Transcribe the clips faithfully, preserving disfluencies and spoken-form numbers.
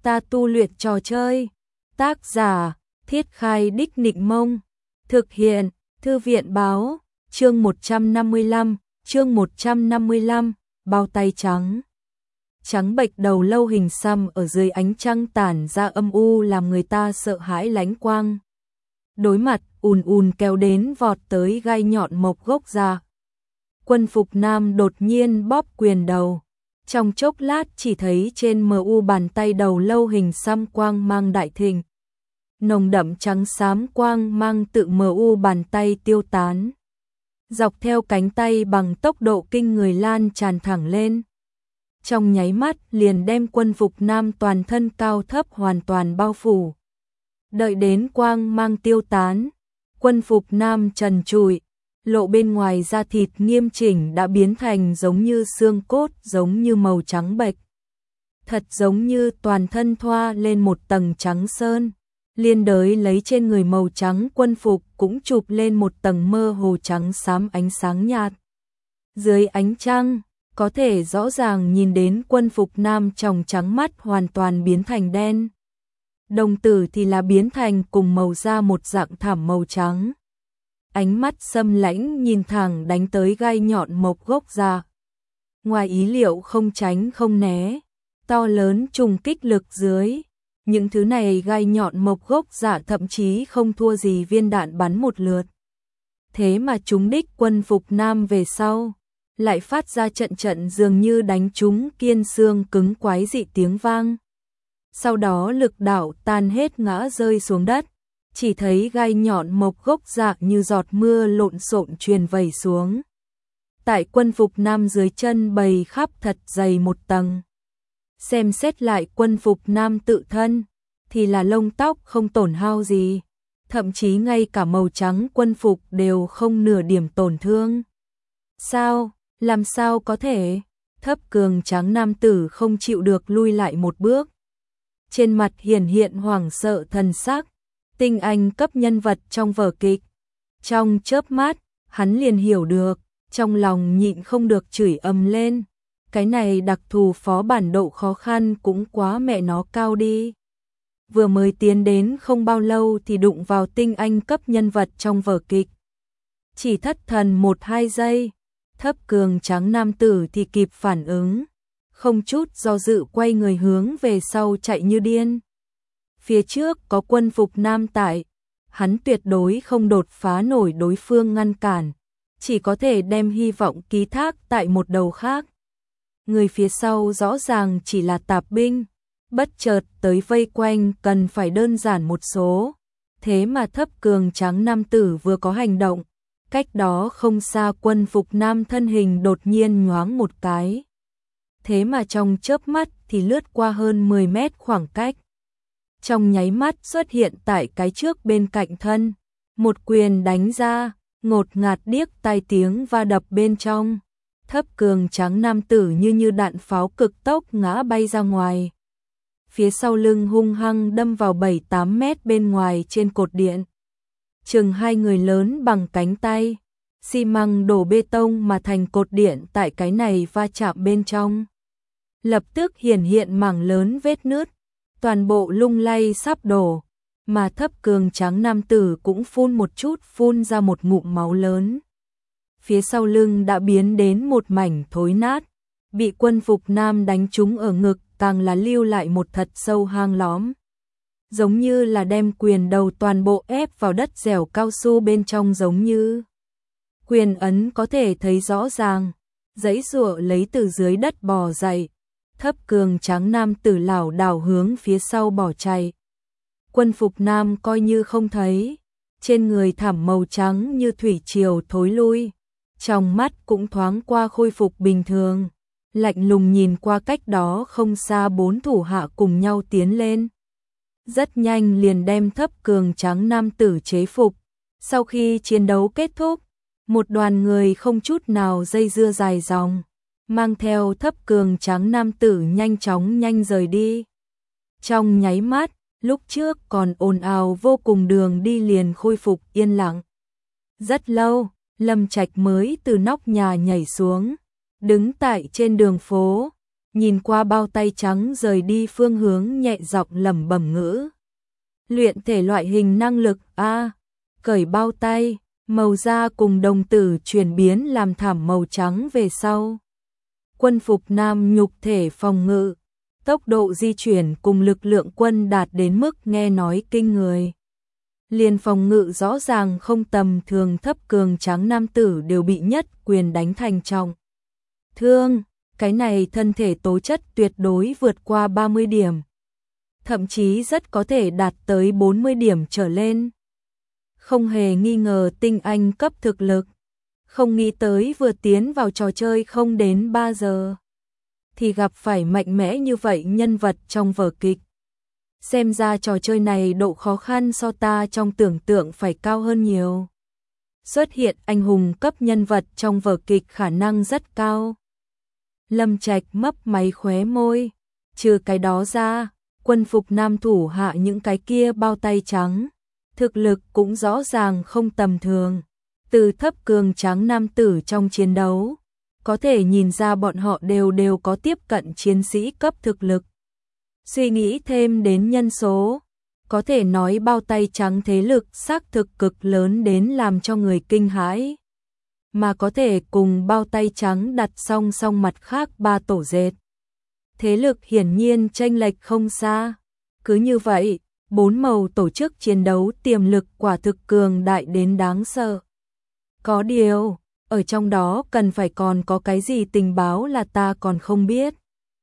ta tu luyện trò chơi. Tác giả, Thiết Khai Đích Nịnh Mông. Thực hiện, Thư viện Báo. Chương một trăm năm mươi lăm, chương một trăm năm mươi lăm, bao tay trắng. Trắng bệch đầu lâu hình xăm ở dưới ánh trăng tản ra âm u làm người ta sợ hãi lánh quang. Đối mặt, ùn ùn kéo đến vọt tới gai nhọn mộc gốc ra. Quân phục nam đột nhiên bóp quyền đầu. Trong chốc lát chỉ thấy trên mờ u bàn tay đầu lâu hình xăm quang mang đại thịnh. Nồng đậm trắng xám quang mang tự mờ u bàn tay tiêu tán. Dọc theo cánh tay bằng tốc độ kinh người lan tràn thẳng lên. Trong nháy mắt liền đem quân phục nam toàn thân cao thấp hoàn toàn bao phủ. Đợi đến quang mang tiêu tán, quân phục nam trần trụi, lộ bên ngoài da thịt nghiêm chỉnh đã biến thành giống như xương cốt, giống như màu trắng bệch. Thật giống như toàn thân thoa lên một tầng trắng sơn, liên đới lấy trên người màu trắng quân phục cũng chụp lên một tầng mơ hồ trắng xám ánh sáng nhạt. Dưới ánh trăng, có thể rõ ràng nhìn đến quân phục nam tròng trắng mắt hoàn toàn biến thành đen. Đồng tử thì là biến thành cùng màu da một dạng thảm màu trắng. Ánh mắt xâm lãnh nhìn thẳng đánh tới gai nhọn mộc gốc ra. Ngoài ý liệu không tránh không né, to lớn trùng kích lực dưới. Những thứ này gai nhọn mộc gốc dạ thậm chí không thua gì viên đạn bắn một lượt. Thế mà chúng đích quân phục nam về sau, lại phát ra trận trận dường như đánh trúng kiên xương cứng quái dị tiếng vang. Sau đó lực đạo tan hết ngã rơi xuống đất, chỉ thấy gai nhọn mộc gốc dạ như giọt mưa lộn xộn truyền vẩy xuống. Tại quân phục nam dưới chân bày khắp thật dày một tầng. Xem xét lại quân phục nam tự thân, thì là lông tóc không tổn hao gì, thậm chí ngay cả màu trắng quân phục đều không nửa điểm tổn thương. Sao, làm sao có thể? Thấp cường trắng nam tử không chịu được lui lại một bước. Trên mặt hiển hiện hoảng sợ thần sắc, tinh anh cấp nhân vật trong vở kịch. Trong chớp mắt, hắn liền hiểu được, trong lòng nhịn không được chửi ầm lên. Cái này đặc thù phó bản độ khó khăn cũng quá mẹ nó cao đi. Vừa mới tiến đến không bao lâu thì đụng vào tinh anh cấp nhân vật trong vở kịch. Chỉ thất thần một hai giây, thấp cường trắng nam tử thì kịp phản ứng. Không chút do dự quay người hướng về sau chạy như điên. Phía trước có quân phục nam tại, hắn tuyệt đối không đột phá nổi đối phương ngăn cản, chỉ có thể đem hy vọng ký thác tại một đầu khác. Người phía sau rõ ràng chỉ là tạp binh, bất chợt tới vây quanh cần phải đơn giản một số. Thế mà thấp cường trắng nam tử vừa có hành động, cách đó không xa quân phục nam thân hình đột nhiên nhoáng một cái. Thế mà trong chớp mắt thì lướt qua hơn mười mét khoảng cách. Trong nháy mắt xuất hiện tại cái trước bên cạnh thân, một quyền đánh ra, ngột ngạt điếc tai tiếng va đập bên trong. Thấp cường trắng nam tử như như đạn pháo cực tốc ngã bay ra ngoài. Phía sau lưng hung hăng đâm vào bảy tám mét bên ngoài trên cột điện. Chừng hai người lớn bằng cánh tay, xi măng đổ bê tông mà thành cột điện tại cái này va chạm bên trong. Lập tức hiển hiện mảng lớn vết nứt, toàn bộ lung lay sắp đổ, mà thấp cường trắng nam tử cũng phun một chút phun ra một ngụm máu lớn. Phía sau lưng đã biến đến một mảnh thối nát, bị quân phục nam đánh trúng ở ngực càng là lưu lại một thật sâu hang lõm. Giống như là đem quyền đầu toàn bộ ép vào đất dẻo cao su bên trong giống như. Quyền ấn có thể thấy rõ ràng, giãy giụa lấy từ dưới đất bò dậy. Thấp cường trắng nam tử lảo đảo hướng phía sau bỏ chạy. Quân phục nam coi như không thấy, trên người thảm màu trắng như thủy triều thối lui. Trong mắt cũng thoáng qua khôi phục bình thường, lạnh lùng nhìn qua cách đó không xa bốn thủ hạ cùng nhau tiến lên. Rất nhanh liền đem thấp cường trắng nam tử chế phục. Sau khi chiến đấu kết thúc, một đoàn người không chút nào dây dưa dài dòng, mang theo thấp cường trắng nam tử nhanh chóng nhanh rời đi. Trong nháy mắt, lúc trước còn ồn ào vô cùng đường đi liền khôi phục yên lặng. Rất lâu, Lâm Trạch mới từ nóc nhà nhảy xuống, đứng tại trên đường phố, nhìn qua bao tay trắng rời đi phương hướng nhẹ giọng lẩm bẩm ngữ. Luyện thể loại hình năng lực A, cởi bao tay, màu da cùng đồng tử chuyển biến làm thảm màu trắng về sau. Quân phục nam nhục thể phòng ngự, tốc độ di chuyển cùng lực lượng quân đạt đến mức nghe nói kinh người. Liền phòng ngự rõ ràng không tầm thường, thấp cường tráng nam tử đều bị nhất quyền đánh thành trọng thương, cái này thân thể tố chất tuyệt đối vượt qua ba mươi điểm, thậm chí rất có thể đạt tới bốn mươi điểm trở lên. Không hề nghi ngờ tinh anh cấp thực lực, không nghĩ tới vừa tiến vào trò chơi không đến ba giờ thì gặp phải mạnh mẽ như vậy nhân vật trong vở kịch. Xem ra trò chơi này độ khó khăn so ta trong tưởng tượng phải cao hơn nhiều. Xuất hiện anh hùng cấp nhân vật trong vở kịch khả năng rất cao. Lâm Trạch mấp máy khóe môi, trừ cái đó ra, quân phục nam thủ hạ những cái kia bao tay trắng, thực lực cũng rõ ràng không tầm thường. Từ thấp cường tráng nam tử trong chiến đấu, có thể nhìn ra bọn họ đều đều có tiếp cận chiến sĩ cấp thực lực. Suy nghĩ thêm đến nhân số, có thể nói bao tay trắng thế lực xác thực cực lớn đến làm cho người kinh hãi. Mà có thể cùng bao tay trắng đặt song song mặt khác ba tổ dệt. Thế lực hiển nhiên chênh lệch không xa. Cứ như vậy, bốn màu tổ chức chiến đấu tiềm lực quả thực cường đại đến đáng sợ. Có điều, ở trong đó cần phải còn có cái gì tình báo là ta còn không biết.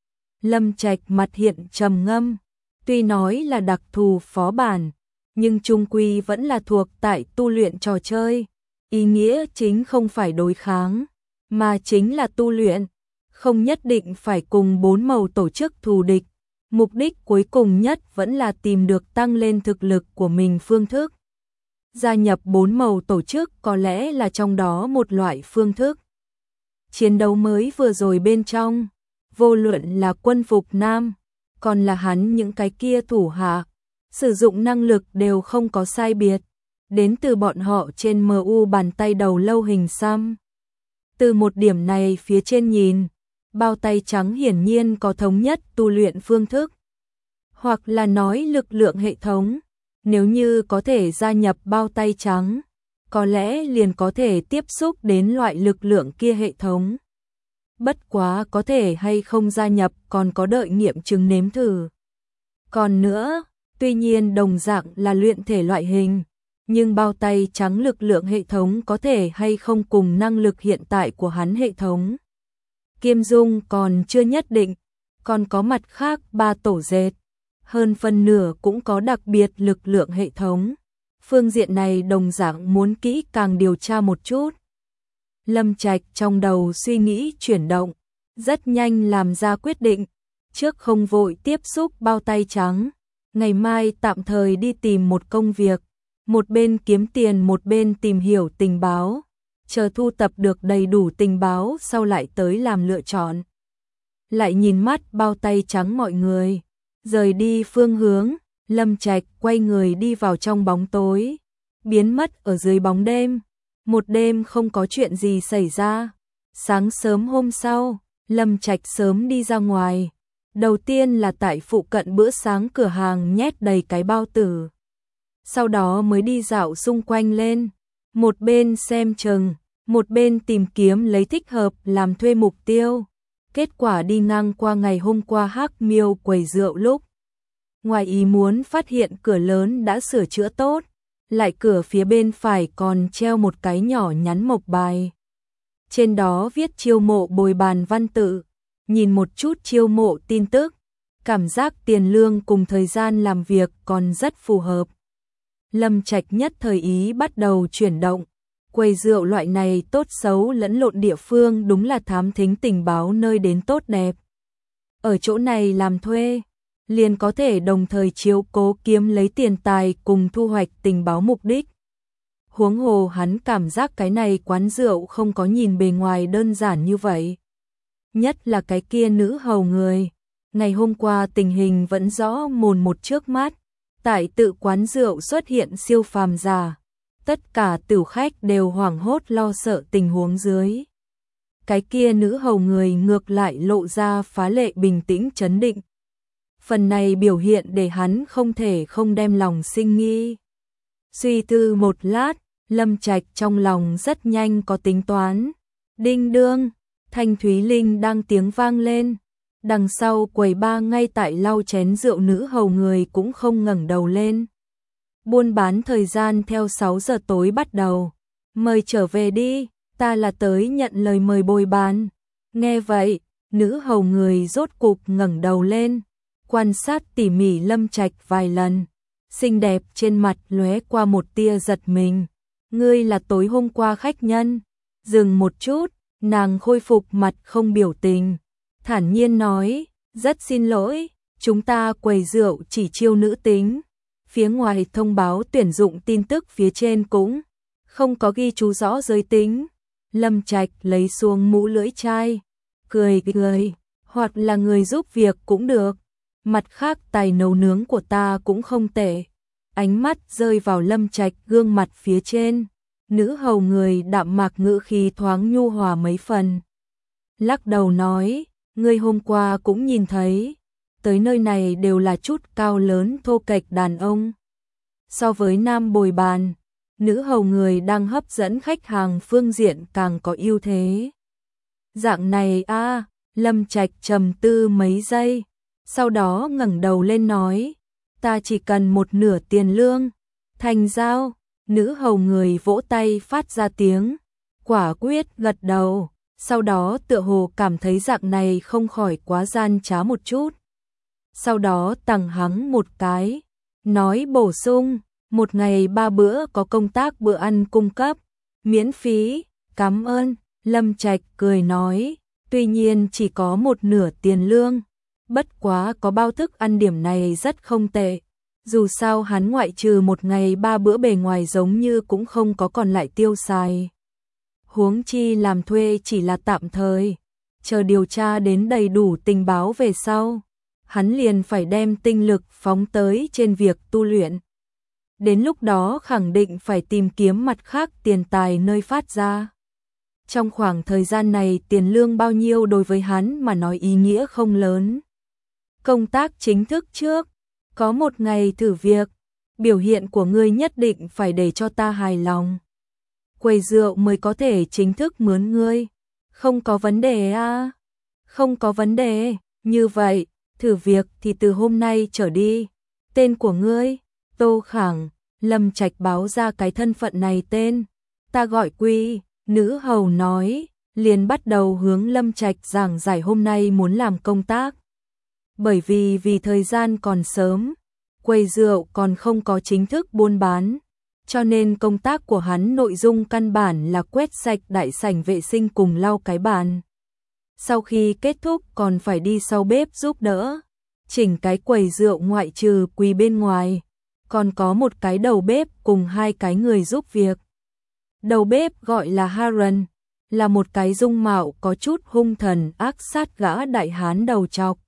Lâm Trạch mặt hiện trầm ngâm, tuy nói là đặc thù phó bản, nhưng chung quy vẫn là thuộc tại tu luyện trò chơi. Ý nghĩa chính không phải đối kháng, mà chính là tu luyện, không nhất định phải cùng bốn màu tổ chức thù địch. Mục đích cuối cùng nhất vẫn là tìm được tăng lên thực lực của mình phương thức. Gia nhập bốn màu tổ chức có lẽ là trong đó một loại phương thức. Chiến đấu mới vừa rồi bên trong, vô luận là quân phục nam, còn là hắn những cái kia thủ hạ, sử dụng năng lực đều không có sai biệt, đến từ bọn họ trên em u bàn tay đầu lâu hình xăm. Từ một điểm này phía trên nhìn, bao tay trắng hiển nhiên có thống nhất tu luyện phương thức, hoặc là nói lực lượng hệ thống. Nếu như có thể gia nhập bao tay trắng, có lẽ liền có thể tiếp xúc đến loại lực lượng kia hệ thống. Bất quá có thể hay không gia nhập còn có đợi nghiệm chứng nếm thử. Còn nữa, tuy nhiên đồng dạng là luyện thể loại hình, nhưng bao tay trắng lực lượng hệ thống có thể hay không cùng năng lực hiện tại của hắn hệ thống. Kim Dung còn chưa nhất định, còn có mặt khác ba tổ dệt, hơn phân nửa cũng có đặc biệt lực lượng hệ thống. Phương diện này đồng dạng muốn kỹ càng điều tra một chút. Lâm Trạch trong đầu suy nghĩ chuyển động, rất nhanh làm ra quyết định, trước không vội tiếp xúc bao tay trắng, ngày mai tạm thời đi tìm một công việc, một bên kiếm tiền một bên tìm hiểu tình báo, chờ thu tập được đầy đủ tình báo sau lại tới làm lựa chọn. Lại nhìn mắt bao tay trắng mọi người, rời đi phương hướng, Lâm Trạch quay người đi vào trong bóng tối, biến mất ở dưới bóng đêm. Một đêm không có chuyện gì xảy ra. Sáng sớm hôm sau, Lâm Trạch sớm đi ra ngoài. Đầu tiên là tại phụ cận bữa sáng cửa hàng nhét đầy cái bao tử. Sau đó mới đi dạo xung quanh lên. Một bên xem chừng, một bên tìm kiếm lấy thích hợp làm thuê mục tiêu. Kết quả đi ngang qua ngày hôm qua Hắc Miêu quầy rượu lúc, ngoài ý muốn phát hiện cửa lớn đã sửa chữa tốt. Lại cửa phía bên phải còn treo một cái nhỏ nhắn mộc bài. Trên đó viết chiêu mộ bồi bàn văn tự. Nhìn một chút chiêu mộ tin tức, cảm giác tiền lương cùng thời gian làm việc còn rất phù hợp. Lâm Trạch nhất thời ý bắt đầu chuyển động. Quầy rượu loại này tốt xấu lẫn lộn địa phương đúng là thám thính tình báo nơi đến tốt đẹp. Ở chỗ này làm thuê, liền có thể đồng thời chiếu cố kiếm lấy tiền tài cùng thu hoạch tình báo mục đích. Huống hồ hắn cảm giác cái này quán rượu không có nhìn bề ngoài đơn giản như vậy. Nhất là cái kia nữ hầu người, ngày hôm qua tình hình vẫn rõ mồn một trước mắt, tại tự quán rượu xuất hiện siêu phàm giả, tất cả tửu khách đều hoảng hốt lo sợ tình huống dưới. cái kia nữ hầu người ngược lại lộ ra phá lệ bình tĩnh trấn định. Phần này biểu hiện để hắn không thể không đem lòng sinh nghi. Suy tư một lát, Lâm Trạch trong lòng rất nhanh có tính toán. Đinh đương, thanh thúy linh đang tiếng vang lên. Đằng sau quầy ba ngay tại lau chén rượu nữ hầu người cũng không ngẩng đầu lên. Buôn bán thời gian theo sáu giờ tối bắt đầu. Mời trở về đi, ta là tới nhận lời mời bồi bàn. Nghe vậy, nữ hầu người rốt cục ngẩng đầu lên, quan sát tỉ mỉ Lâm Trạch vài lần. Xinh đẹp trên mặt lóe qua một tia giật mình. Ngươi là tối hôm qua khách nhân. Dừng một chút, nàng khôi phục mặt không biểu tình. Thản nhiên nói, rất xin lỗi, chúng ta quầy rượu chỉ chiêu nữ tính. Phía ngoài thông báo tuyển dụng tin tức phía trên cũng không có ghi chú rõ giới tính. Lâm Trạch lấy xuống mũ lưỡi chai, cười cười, hoặc là người giúp việc cũng được. Mặt khác tài nấu nướng của ta cũng không tệ. Ánh mắt rơi vào Lâm Trạch gương mặt phía trên. Nữ hầu người đạm mạc ngữ khí thoáng nhu hòa mấy phần. Lắc đầu nói, ngươi hôm qua cũng nhìn thấy, tới nơi này đều là chút cao lớn thô kệch đàn ông. So với nam bồi bàn, nữ hầu người đang hấp dẫn khách hàng phương diện càng có ưu thế. Dạng này a, à, Lâm Trạch trầm tư mấy giây, sau đó ngẩng đầu lên nói, ta chỉ cần một nửa tiền lương. Thành giao. Nữ hầu người vỗ tay phát ra tiếng, quả quyết gật đầu, sau đó tựa hồ cảm thấy dạng này không khỏi quá gian trá một chút. Sau đó tặng hắn một cái, nói bổ sung, một ngày ba bữa có công tác bữa ăn cung cấp, miễn phí, cảm ơn. Lâm Trạch cười nói, tuy nhiên chỉ có một nửa tiền lương, bất quá có bao thức ăn điểm này rất không tệ. Dù sao hắn ngoại trừ một ngày ba bữa bề ngoài giống như cũng không có còn lại tiêu xài. Huống chi làm thuê chỉ là tạm thời, chờ điều tra đến đầy đủ tình báo về sau, hắn liền phải đem tinh lực phóng tới trên việc tu luyện. Đến lúc đó khẳng định phải tìm kiếm mặt khác tiền tài nơi phát ra. Trong khoảng thời gian này tiền lương bao nhiêu đối với hắn mà nói ý nghĩa không lớn. Công tác chính thức trước, có một ngày thử việc, biểu hiện của ngươi nhất định phải để cho ta hài lòng. Quầy rượu mới có thể chính thức mướn ngươi. Không có vấn đề à? Không có vấn đề, như vậy, thử việc thì từ hôm nay trở đi. Tên của ngươi, Tô Khẳng. Lâm Trạch báo ra cái thân phận này tên. Ta gọi Quy. Nữ hầu nói, liền bắt đầu hướng Lâm Trạch giảng giải hôm nay muốn làm công tác. Bởi vì vì thời gian còn sớm, quầy rượu còn không có chính thức buôn bán, cho nên công tác của hắn nội dung căn bản là quét sạch đại sảnh vệ sinh cùng lau cái bàn. Sau khi kết thúc còn phải đi sau bếp giúp đỡ, chỉnh cái quầy rượu ngoại trừ Quỳ bên ngoài, còn có một cái đầu bếp cùng hai cái người giúp việc. Đầu bếp gọi là Haran, là một cái dung mạo có chút hung thần ác sát gã đại hán đầu trọc.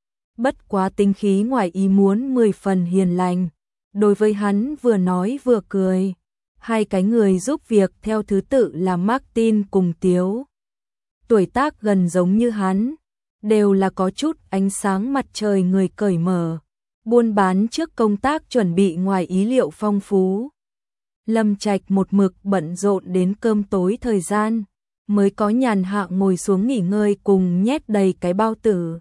Bất quá tính khí ngoài ý muốn mười phần hiền lành, đối với hắn vừa nói vừa cười. Hai cái người giúp việc theo thứ tự là Martin cùng Tiếu. Tuổi tác gần giống như hắn, đều là có chút ánh sáng mặt trời người cởi mở. Buôn bán trước công tác chuẩn bị ngoài ý liệu phong phú. Lâm Trạch một mực bận rộn đến cơm tối thời gian, mới có nhàn hạ ngồi xuống nghỉ ngơi cùng nhét đầy cái bao tử.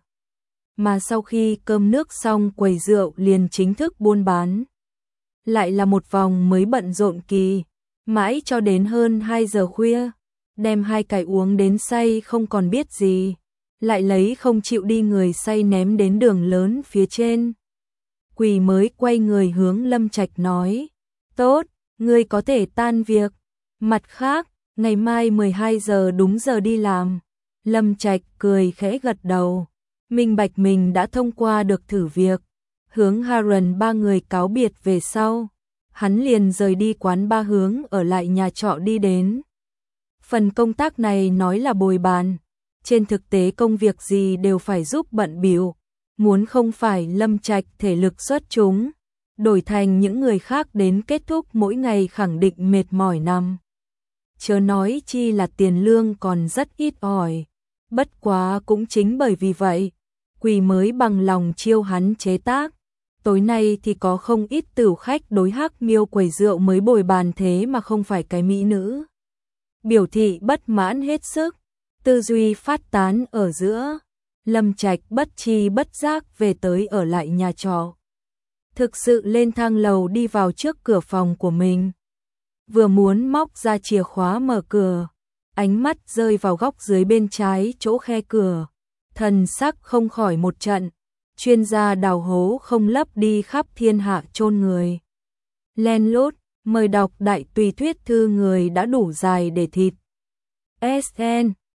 Mà sau khi cơm nước xong quầy rượu liền chính thức buôn bán. Lại là một vòng mới bận rộn kỳ, mãi cho đến hơn hai giờ khuya, đem hai cái uống đến say không còn biết gì, lại lấy không chịu đi người say ném đến đường lớn phía trên. Quỳ mới quay người hướng Lâm Trạch nói, tốt, ngươi có thể tan việc. Mặt khác, ngày mai mười hai giờ đúng giờ đi làm. Lâm Trạch cười khẽ gật đầu, minh bạch mình đã thông qua được thử việc. Hướng Haran ba người cáo biệt về sau, hắn liền rời đi quán ba hướng ở lại nhà trọ đi đến. Phần công tác này nói là bồi bàn, trên thực tế công việc gì đều phải giúp bận bịu. Muốn không phải Lâm Trạch thể lực xuất chúng, đổi thành những người khác đến kết thúc mỗi ngày khẳng định mệt mỏi nằm chớ nói chi là tiền lương còn rất ít ỏi. Bất quá cũng chính bởi vì vậy, Quỳ mới bằng lòng chiêu hắn chế tác. Tối nay thì có không ít tửu khách đối Hắc Miêu quầy rượu mới bồi bàn thế mà không phải cái mỹ nữ. Biểu thị bất mãn hết sức, tư duy phát tán ở giữa. Lâm Trạch bất chi bất giác về tới ở lại nhà trọ. Thực sự lên thang lầu đi vào trước cửa phòng của mình. Vừa muốn móc ra chìa khóa mở cửa, ánh mắt rơi vào góc dưới bên trái chỗ khe cửa. Thần sắc không khỏi một trận, chuyên gia đào hố không lấp đi khắp thiên hạ chôn người. Len lút, mời đọc đại tùy thuyết thư người đã đủ dài để thịt. ét en